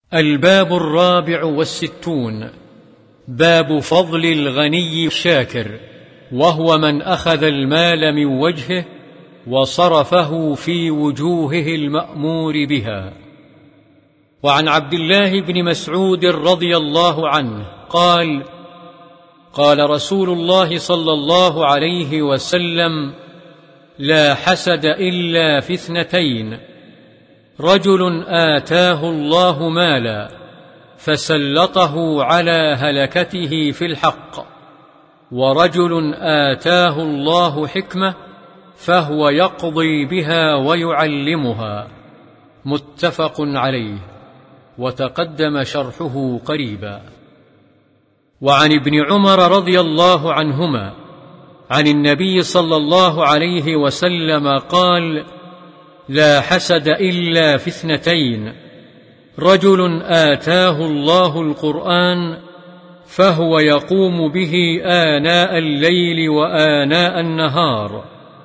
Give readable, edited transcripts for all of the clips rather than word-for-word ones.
الباب 64. باب فضل الغني الشاكر، وهو من أخذ المال من وجهه وصرفه في وجوهه المأمور بها. وعن عبد الله بن مسعود رضي الله عنه قال: قال رسول الله صلى الله عليه وسلم: لا حسد إلا في اثنتين: رجل آتاه الله مالا فسلطه على هلكته في الحق، ورجل آتاه الله حكمة فهو يقضي بها ويعلمها. متفق عليه، وتقدم شرحه قريبا. وعن ابن عمر رضي الله عنهما عن النبي صلى الله عليه وسلم قال: لا حسد إلا في اثنتين: رجل آتاه الله القرآن فهو يقوم به آناء الليل وآناء النهار،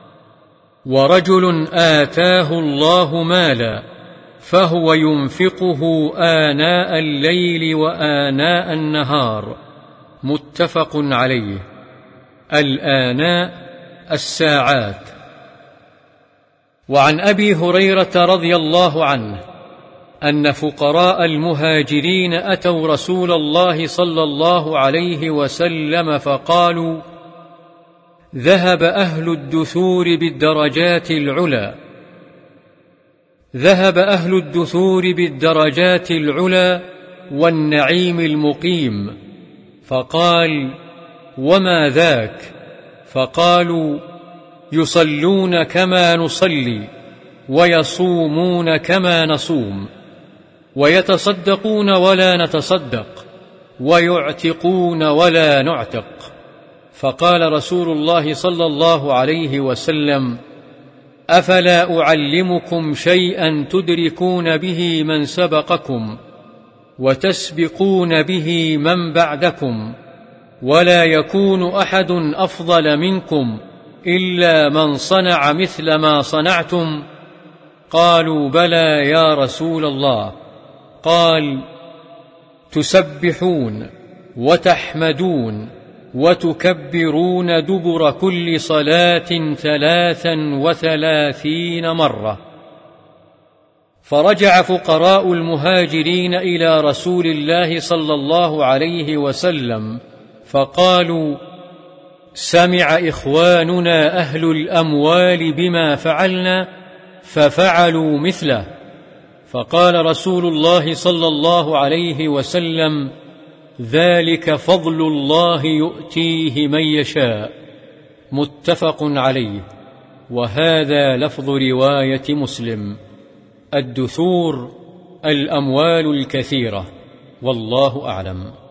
ورجل آتاه الله مالا فهو ينفقه آناء الليل وآناء النهار. متفق عليه. الآناء الساعات. وعن أبي هريرة رضي الله عنه أن فقراء المهاجرين أتوا رسول الله صلى الله عليه وسلم فقالوا: ذهب أهل الدثور بالدرجات العلى، ذهب أهل الدثور بالدرجات العلى والنعيم المقيم. فقال: وما ذاك؟ فقالوا: يصلون كما نصلي، ويصومون كما نصوم، ويتصدقون ولا نتصدق، ويعتقون ولا نعتق. فقال رسول الله صلى الله عليه وسلم: أفلا أعلمكم شيئا تدركون به من سبقكم وتسبقون به من بعدكم، ولا يكون أحد أفضل منكم إلا من صنع مثل ما صنعتم؟ قالوا: بلى يا رسول الله. قال: تسبحون وتحمدون وتكبرون دبر كل صلاة 33 مرة. فرجع فقراء المهاجرين إلى رسول الله صلى الله عليه وسلم فقالوا: سمع إخواننا أهل الأموال بما فعلنا ففعلوا مثله. فقال رسول الله صلى الله عليه وسلم: ذلك فضل الله يؤتيه من يشاء. متفق عليه، وهذا لفظ رواية مسلم. الدثور الأموال الكثيرة، والله أعلم.